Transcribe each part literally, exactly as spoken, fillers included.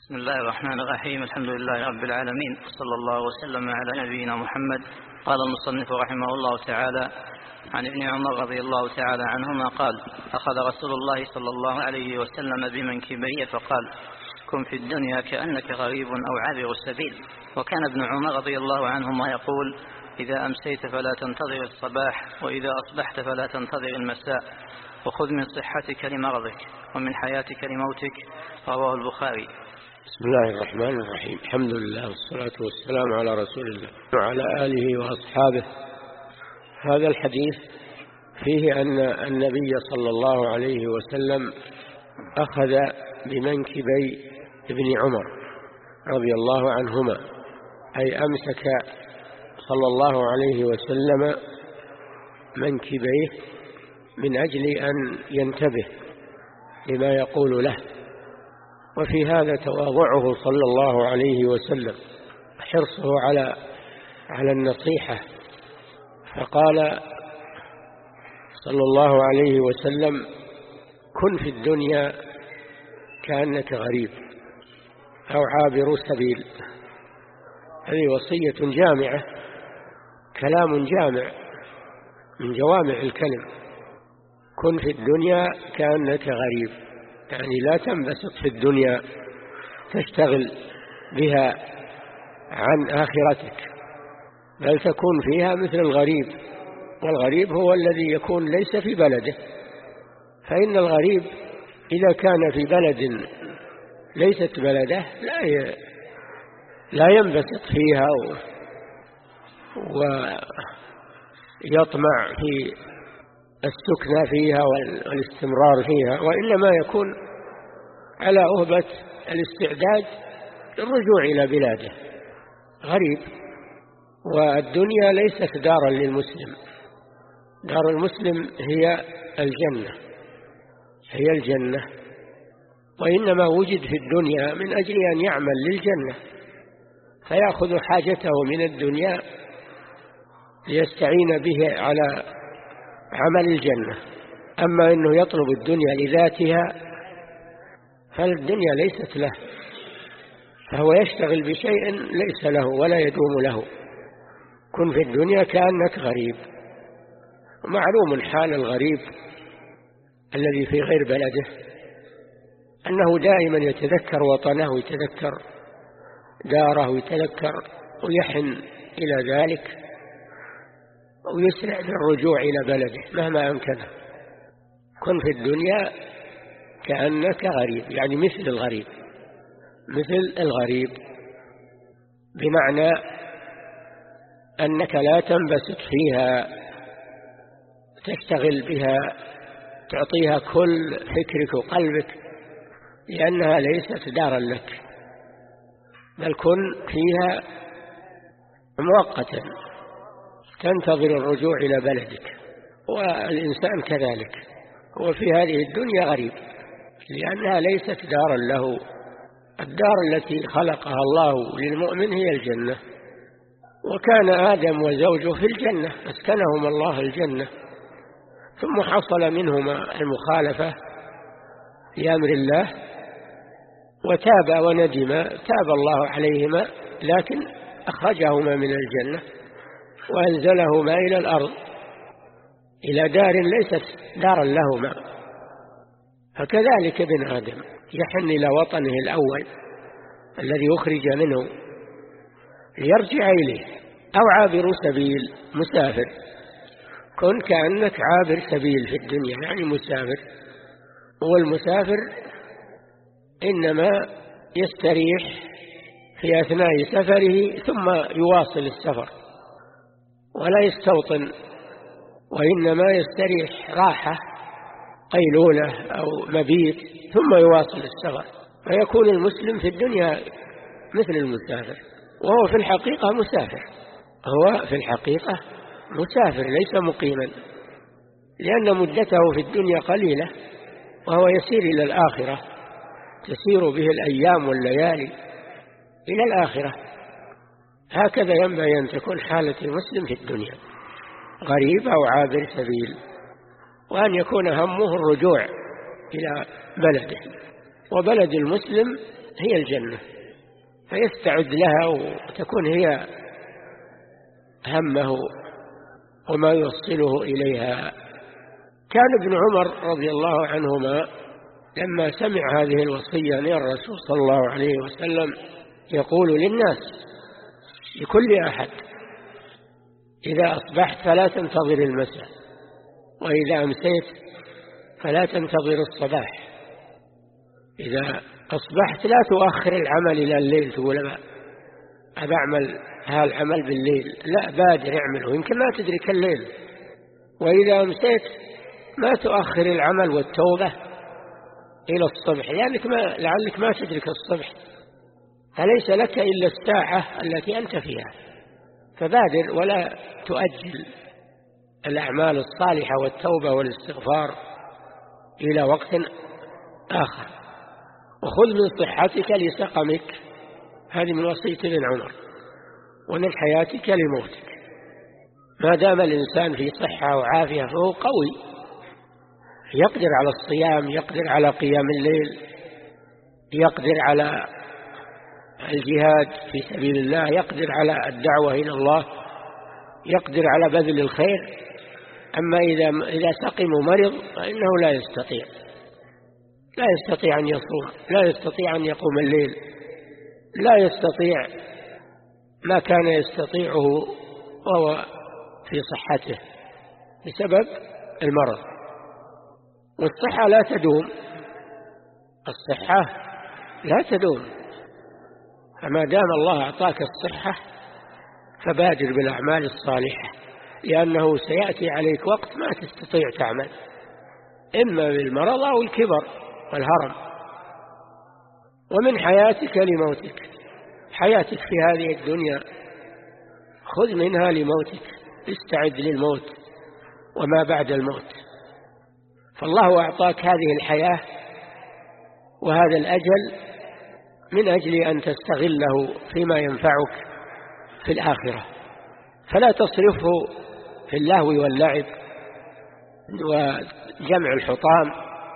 بسم الله الرحمن الرحيم. الحمد لله رب العالمين، صلى الله وسلم على نبينا محمد. قال المصنف رحمه الله تعالى: عن ابن عمر رضي الله تعالى عنهما قال: أخذ رسول الله صلى الله عليه وسلم بمنكبي فقال: كن في الدنيا كأنك غريب أو عابر السبيل. وكان ابن عمر رضي الله عنهما يقول: إذا أمسيت فلا تنتظر الصباح، وإذا أصبحت فلا تنتظر المساء، وخذ من صحتك لمرضك ومن حياتك لموتك. رواه البخاري. بسم الله الرحمن الرحيم. الحمد لله والصلاة والسلام على رسول الله وعلى آله وأصحابه. هذا الحديث فيه أن النبي صلى الله عليه وسلم أخذ بمنكبي ابن عمر رضي الله عنهما، أي أمسك صلى الله عليه وسلم منكبيه من أجل أن ينتبه لما يقول له. وفي هذا تواضعه صلى الله عليه وسلم، حرصه على على النصيحة. فقال صلى الله عليه وسلم: كن في الدنيا كأنك غريب أو عابر سبيل. هذه وصية جامعة، كلام جامع من جوامع الكلم. كن في الدنيا كأنك غريب، يعني لا تنبسط في الدنيا تشتغل بها عن آخرتك، بل تكون فيها مثل الغريب. والغريب هو الذي يكون ليس في بلده، فإن الغريب إذا كان في بلد ليست بلده لا لا ينبسط فيها ويطمع في السكنة فيها والاستمرار فيها، وإنما يكون على أهبة الاستعداد للرجوع إلى بلاده. غريب. والدنيا ليست دارا للمسلم، دار المسلم هي الجنة، هي الجنة. وإنما وجد في الدنيا من أجل أن يعمل للجنة، فيأخذ حاجته من الدنيا ليستعين به على عمل الجنة. أما أنه يطلب الدنيا لذاتها فالدنيا ليست له، فهو يشتغل بشيء ليس له ولا يدوم له. كن في الدنيا كأنك غريب. معلوم حال الغريب الذي في غير بلده أنه دائما يتذكر وطنه ويتذكر داره ويتذكر ويحن إلى ذلك ويسرع بالرجوع إلى بلده مهما أمكنه. كن في الدنيا كأنك غريب، يعني مثل الغريب، مثل الغريب، بمعنى أنك لا تنبسط فيها تشتغل بها تعطيها كل فكرك وقلبك، لأنها ليست دارا لك، بل كن فيها مؤقتا تنتظر الرجوع إلى بلدك. والإنسان كذلك هو في هذه الدنيا غريب، لأنها ليست دارا له. الدار التي خلقها الله للمؤمن هي الجنة. وكان آدم وزوجه في الجنة، أسكنهم الله الجنة، ثم حصل منهما المخالفة في أمر الله وتاب وندم، تاب الله عليهما، لكن أخرجهما من الجنة وأنزلهما إلى الأرض، إلى دار ليست دارا لهما. فكذلك ابن آدم يحن إلى وطنه الأول الذي أخرج منه ليرجع إليه. أو عابر سبيل، مسافر. كن كأنك عابر سبيل في الدنيا، يعني مسافر. والمسافر إنما يستريح في أثناء سفره ثم يواصل السفر، ولا يستوطن، وإنما يستريح راحة قيلولة أو مبيت ثم يواصل السفر. فيكون المسلم في الدنيا مثل المسافر، وهو في الحقيقة مسافر. هو في الحقيقة مسافر ليس مقيما، لأن مدته في الدنيا قليلة، وهو يسير إلى الآخرة، تسير به الأيام والليالي إلى الآخرة. هكذا ينبغي أن تكون حالة المسلم في الدنيا، غريب أو عابر سبيل، وأن يكون همه الرجوع إلى بلده. وبلد المسلم هي الجنة، فيستعد لها وتكون هي همه وما يوصله إليها. كان ابن عمر رضي الله عنهما لما سمع هذه الوصية من الرسول صلى الله عليه وسلم يقول للناس لكل أحد: إذا أصبحت فلا تنتظر المساء، وإذا أمسيت فلا تنتظر الصباح. إذا أصبحت لا تؤخر العمل إلى الليل، تقول أبى أعمل هذا العمل بالليل، لا، بادر اعمله يمكن ما تدرك الليل. وإذا أمسيت ما تؤخر العمل والتوبة إلى الصبح، لأنك ما لعلك ما تدرك الصبح، فليس لك إلا الساعة التي أنت فيها، فبادر ولا تؤجل الأعمال الصالحة والتوبة والاستغفار إلى وقت آخر. وخذ من صحتك لسقمك، هذه من وصية ابن عمر، ومن حياتك لموتك. ما دام الإنسان في صحة وعافية فهو قوي، يقدر على الصيام، يقدر على قيام الليل، يقدر على الجهاد في سبيل الله، يقدر على الدعوة إلى الله، يقدر على بذل الخير. أما إذا إذا سقم ومرض فإنه لا يستطيع لا يستطيع أن يصوم، لا يستطيع أن يقوم الليل، لا يستطيع ما كان يستطيعه وهو في صحته بسبب المرض. والصحة لا تدوم، الصحة لا تدوم، فما دام الله أعطاك الصحة فبادر بالأعمال الصالحة، لأنه سيأتي عليك وقت ما تستطيع تعمل، إما بالمرض أو الكبر والهرم. ومن حياتك لموتك، حياتك في هذه الدنيا خذ منها لموتك، استعد للموت وما بعد الموت. فالله أعطاك هذه الحياة وهذا الأجل من أجل أن تستغله فيما ينفعك في الآخرة، فلا تصرفه في اللهو واللعب وجمع الحطام،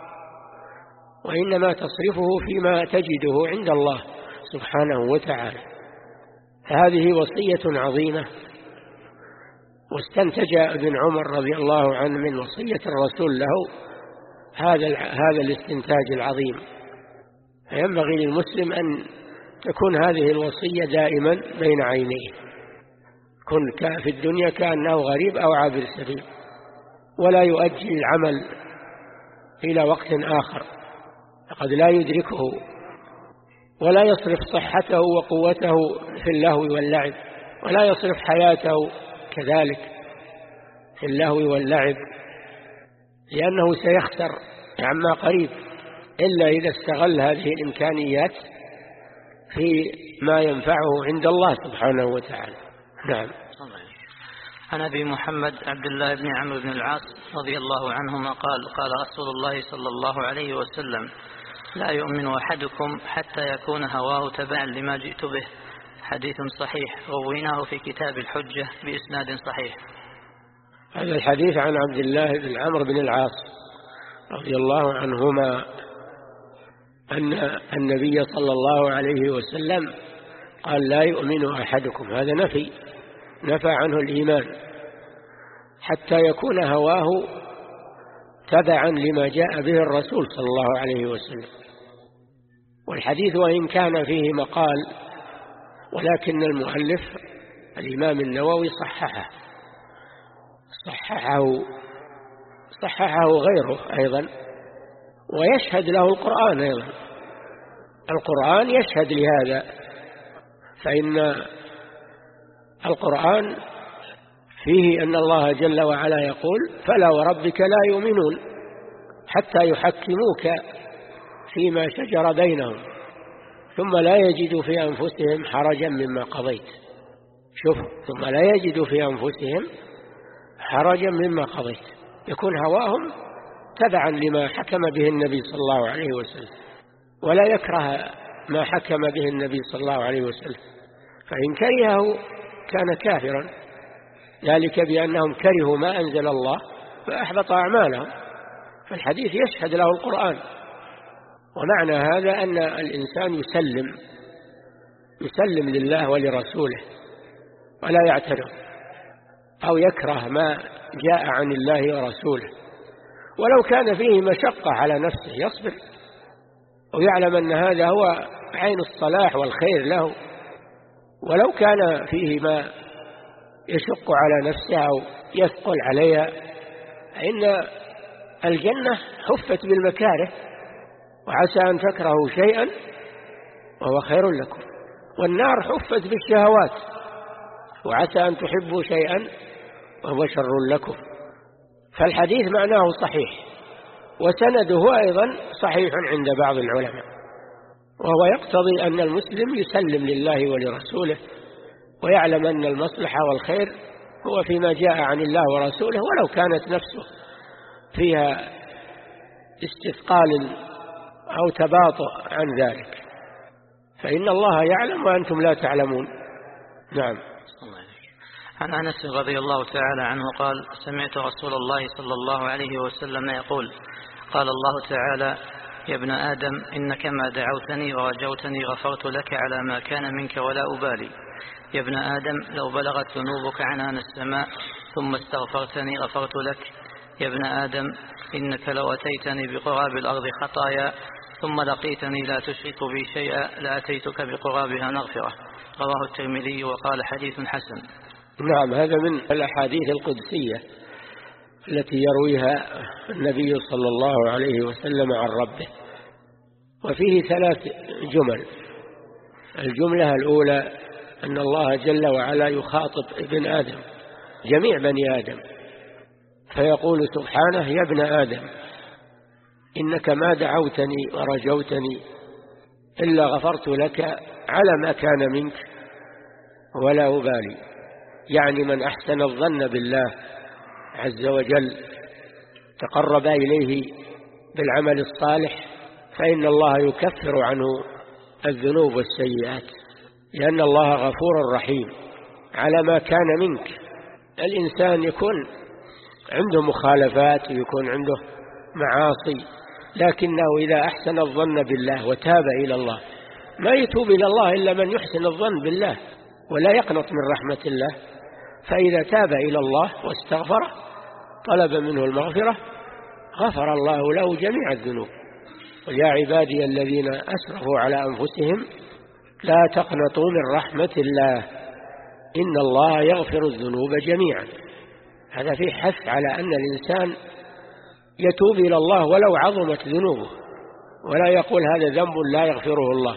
وإنما تصرفه فيما تجده عند الله سبحانه وتعالى. هذه وصية عظيمة، واستنتج ابن عمر رضي الله عنه من وصية الرسول له هذا هذا الاستنتاج العظيم. فينبغي للمسلم أن تكون هذه الوصية دائما بين عينيه، كن في الدنيا كأنه غريب أو عابر سبيل، ولا يؤجل العمل إلى وقت آخر قد لا يدركه، ولا يصرف صحته وقوته في اللهو واللعب، ولا يصرف حياته كذلك في اللهو واللعب، لأنه سيخسر عما قريب إلا إذا استغل هذه الإمكانيات في ما ينفعه عند الله سبحانه وتعالى. نعم. عن أبي محمد عبد الله بن عمرو بن العاص رضي الله عنهما قال: قال رسول الله صلى الله عليه وسلم: لا يؤمن أحدكم حتى يكون هواه تبعا لما جئت به. حديث صحيح رويناه في كتاب الحجة بإسناد صحيح. هذا الحديث عن عبد الله بن عمرو بن العاص رضي الله عنهما أن النبي صلى الله عليه وسلم قال: لا يؤمن أحدكم، هذا نفي نفى عنه الإيمان، حتى يكون هواه تبعا لما جاء به الرسول صلى الله عليه وسلم. والحديث وإن كان فيه مقال، ولكن المؤلف الإمام النووي صححه صححه صححه غيره أيضا، ويشهد له القرآن أيضا. القرآن يشهد لهذا، فإن القرآن فيه أن الله جل وعلا يقول: فلا وربك لا يؤمنون حتى يحكموك فيما شجر بينهم ثم لا يجدوا في أنفسهم حرجا مما قضيت. شوف، ثم لا يجدوا في أنفسهم حرجا مما قضيت، يكون هواهم تبعا لما حكم به النبي صلى الله عليه وسلم، ولا يكره ما حكم به النبي صلى الله عليه وسلم، فإن كرهه كان كافرا، ذلك بأنهم كرهوا ما أنزل الله فأحبط أعمالهم. فالحديث يشهد له القرآن، ومعنى هذا أن الإنسان يسلم يسلم لله ولرسوله ولا يعترض أو يكره ما جاء عن الله ورسوله، ولو كان فيه مشقة على نفسه يصبر ويعلم أن هذا هو عين الصلاح والخير له، ولو كان فيه ما يشق على نفسه أو يثقل عليها، إن الجنة حفت بالمكاره، وعسى أن تكرهوا شيئا وهو خير لكم، والنار حفت بالشهوات، وعسى أن تحبوا شيئا وهو شر لكم. فالحديث معناه صحيح، وسنده أيضا صحيح عند بعض العلماء، وهو يقتضي أن المسلم يسلم لله ولرسوله ويعلم أن المصلحة والخير هو فيما جاء عن الله ورسوله، ولو كانت نفسه فيها استثقال أو تباطؤ عن ذلك، فإن الله يعلم وأنتم لا تعلمون. نعم. عن أنس رضي الله تعالى عنه قال: سمعت رسول الله صلى الله عليه وسلم يقول: قال الله تعالى: يا ابن آدم إنك ما دعوتني ورجوتني غفرت لك على ما كان منك ولا أبالي. يا ابن آدم لو بلغت ذنوبك عنان السماء ثم استغفرتني غفرت لك. يا ابن آدم إنك لو أتيتني بقراب الأرض خطايا ثم لقيتني لا تشرك بي شيئا لأتيتك بقرابها مغفرة. رواه الترمذي وقال حديث حسن. نعم، هذا من الأحاديث القدسية التي يرويها النبي صلى الله عليه وسلم عن ربه، وفيه ثلاث جمل. الجملة الأولى أن الله جل وعلا يخاطب ابن آدم، جميع بني آدم، فيقول سبحانه: يا ابن آدم إنك ما دعوتني ورجوتني إلا غفرت لك على ما كان منك ولا أبالي. يعني من أحسن الظن بالله عز وجل تقرب إليه بالعمل الصالح فإن الله يكفر عنه الذنوب والسيئات، لأن الله غفور رحيم على ما كان منك. الإنسان يكون عنده مخالفات ويكون عنده معاصي، لكنه إذا أحسن الظن بالله وتاب إلى الله، ما يتوب إلى الله إلا من يحسن الظن بالله ولا يقنط من رحمة الله، فإذا تاب إلى الله واستغفر طلب منه المغفرة غفر الله له جميع الذنوب. ويا عبادي الذين أسرفوا على أنفسهم لا تقنطوا من رحمة الله إن الله يغفر الذنوب جميعا. هذا فيه حث على أن الإنسان يتوب إلى الله ولو عظمت ذنوبه، ولا يقول هذا ذنب لا يغفره الله،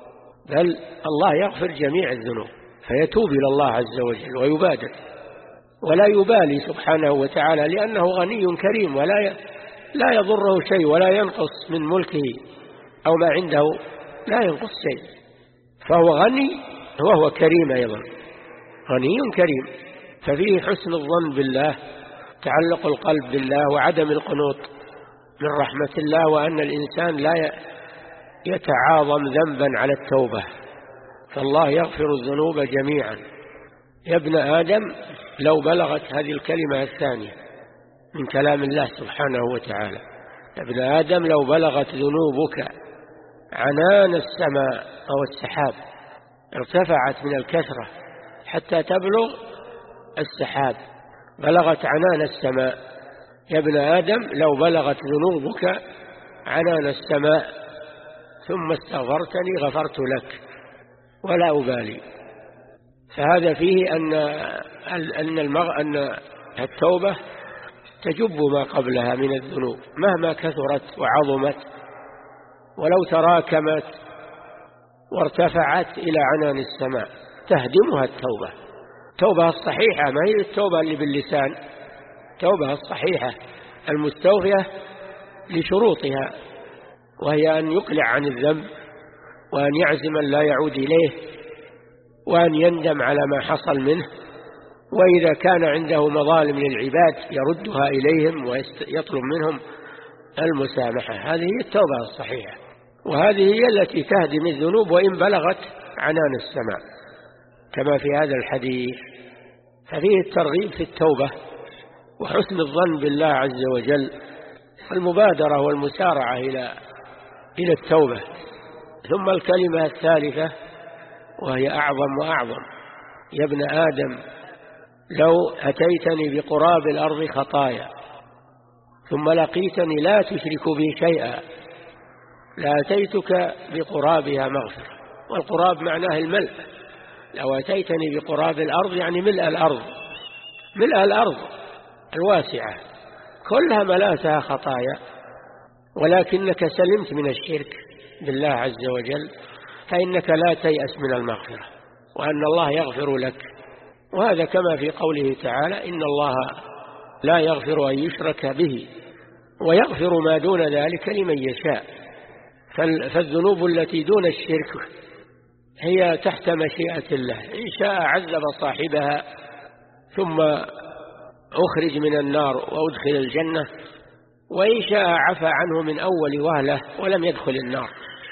بل الله يغفر جميع الذنوب، فيتوب إلى الله عز وجل ويبادر ولا يبالي سبحانه وتعالى، لأنه غني كريم ولا لا يضره شيء ولا ينقص من ملكه أو ما عنده لا ينقص شيء، فهو غني وهو كريم أيضا، غني كريم. ففيه حسن الظن بالله، تعلق القلب بالله، وعدم القنوط من رحمة الله، وأن الإنسان لا يتعاظم ذنبا على التوبة، فالله يغفر الذنوب جميعا. يا ابن آدم لو بلغت هذه الكلمة الثانية من كلام الله سبحانه وتعالى، يا ابن آدم لو بلغت ذنوبك عنان السماء أو السحاب، ارتفعت من الكثرة حتى تبلغ السحاب، بلغت عنان السماء. يا ابن آدم لو بلغت ذنوبك عنان السماء ثم استغفرتني غفرت لك ولا أبالي. فهذا فيه أن أن المغ... أن التوبة تجب ما قبلها من الذنوب مهما كثرت وعظمت، ولو تراكمت وارتفعت إلى عنان السماء تهدمها التوبة. التوبة الصحيحة ما هي التوبة اللي باللسان، التوبة الصحيحة المستوفية لشروطها، وهي أن يقلع عن الذنب، وأن يعزم أن لا يعود إليه، وأن يندم على ما حصل منه، وإذا كان عنده مظالم للعباد يردها إليهم ويطلب منهم المسامحة. هذه هي التوبة الصحيحة، وهذه هي التي تهدم الذنوب وإن بلغت عنان السماء كما في هذا الحديث. ففيه الترغيب في التوبة وحسن الظن بالله عز وجل، المبادرة والمسارعة إلى إلى التوبة. ثم الكلمة الثالثة وهي أعظم وأعظم: يا ابن آدم لو أتيتني بقراب الأرض خطايا ثم لقيتني لا تشرك بي شيئا لأتيتك بقرابها مغفرة. والقراب معناه الملء. لو أتيتني بقراب الأرض يعني ملء الأرض، ملء الأرض الواسعة كلها ملأتها خطايا، ولكنك سلمت من الشرك بالله عز وجل، فإنك لا تيأس من المغفرة، وأن الله يغفر لك. وهذا كما في قوله تعالى: إن الله لا يغفر أن يشرك به ويغفر ما دون ذلك لمن يشاء. فالذنوب التي دون الشرك هي تحت مشيئة الله، إن شاء عذب صاحبها ثم أخرج من النار وأدخل الجنة، وإن شاء عفى عنه من أول وهلة ولم يدخل النار.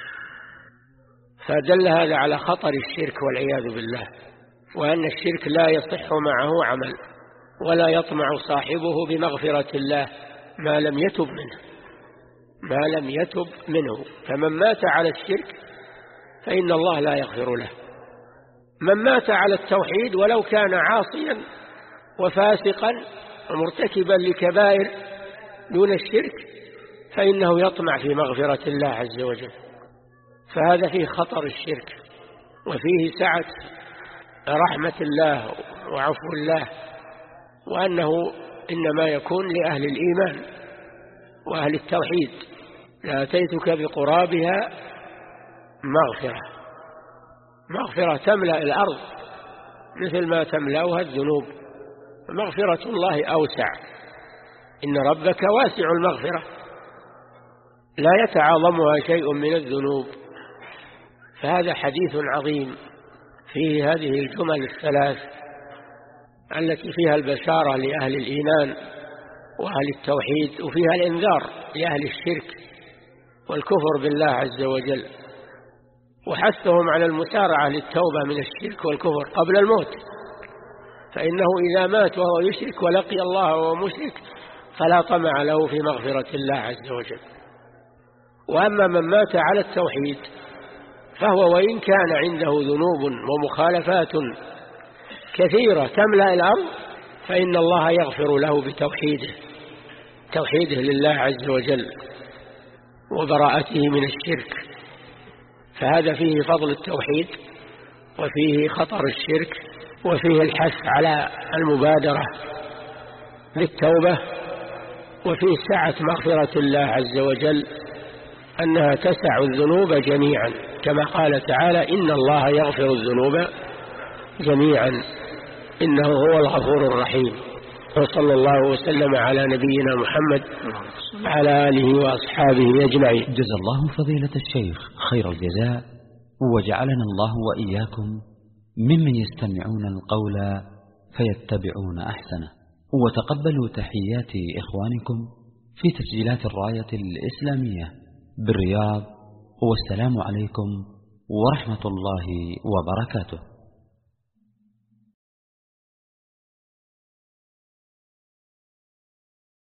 فدل هذا على خطر الشرك والعياذ بالله، وأن الشرك لا يصح معه عمل، ولا يطمع صاحبه بمغفرة الله ما لم يتب منه، ما لم يتب منه. فمن مات على الشرك فإن الله لا يغفر له. من مات على التوحيد ولو كان عاصيا وفاسقا ومرتكبا لكبائر دون الشرك فإنه يطمع في مغفرة الله عز وجل. فهذا فيه خطر الشرك، وفيه سعة رحمة الله وعفو الله، وأنه إنما يكون لأهل الإيمان وأهل التوحيد. لأتيتك بقرابها مغفرة، مغفرة تملأ الأرض مثل ما تملأها الذنوب. مغفرة الله أوسع، إن ربك واسع المغفرة لا يتعاظمها شيء من الذنوب. فهذا حديث عظيم فيه هذه الجمل الثلاث التي فيها البشارة لأهل الإيمان وأهل التوحيد، وفيها الإنذار لأهل الشرك والكفر بالله عز وجل، وحثهم على المسارعة للتوبة من الشرك والكفر قبل الموت، فإنه إذا مات وهو يشرك ولقي الله وهو مشرك فلا طمع له في مغفرة الله عز وجل. وأما من مات على التوحيد فهو وإن كان عنده ذنوب ومخالفات كثيرة تملأ الأرض فإن الله يغفر له بتوحيده، توحيده لله عز وجل وبراءته من الشرك. فهذا فيه فضل التوحيد، وفيه خطر الشرك، وفيه الحث على المبادرة للتوبة، وفيه سعة مغفرة الله عز وجل أنها تسع الذنوب جميعا، كما قال تعالى: إن الله يغفر الذنوب جميعا إنه هو الغفور الرحيم. وصلى الله وسلم على نبينا محمد وعلى آله وأصحابه أجمعين. جزا الله فضيلة الشيخ خير الجزاء، وجعلنا الله وإياكم ممن يستمعون القول فيتبعون أحسنه. وتقبلوا تحيات إخوانكم في تسجيلات الراية الإسلامية بالرياض، والسلام عليكم ورحمة الله وبركاته.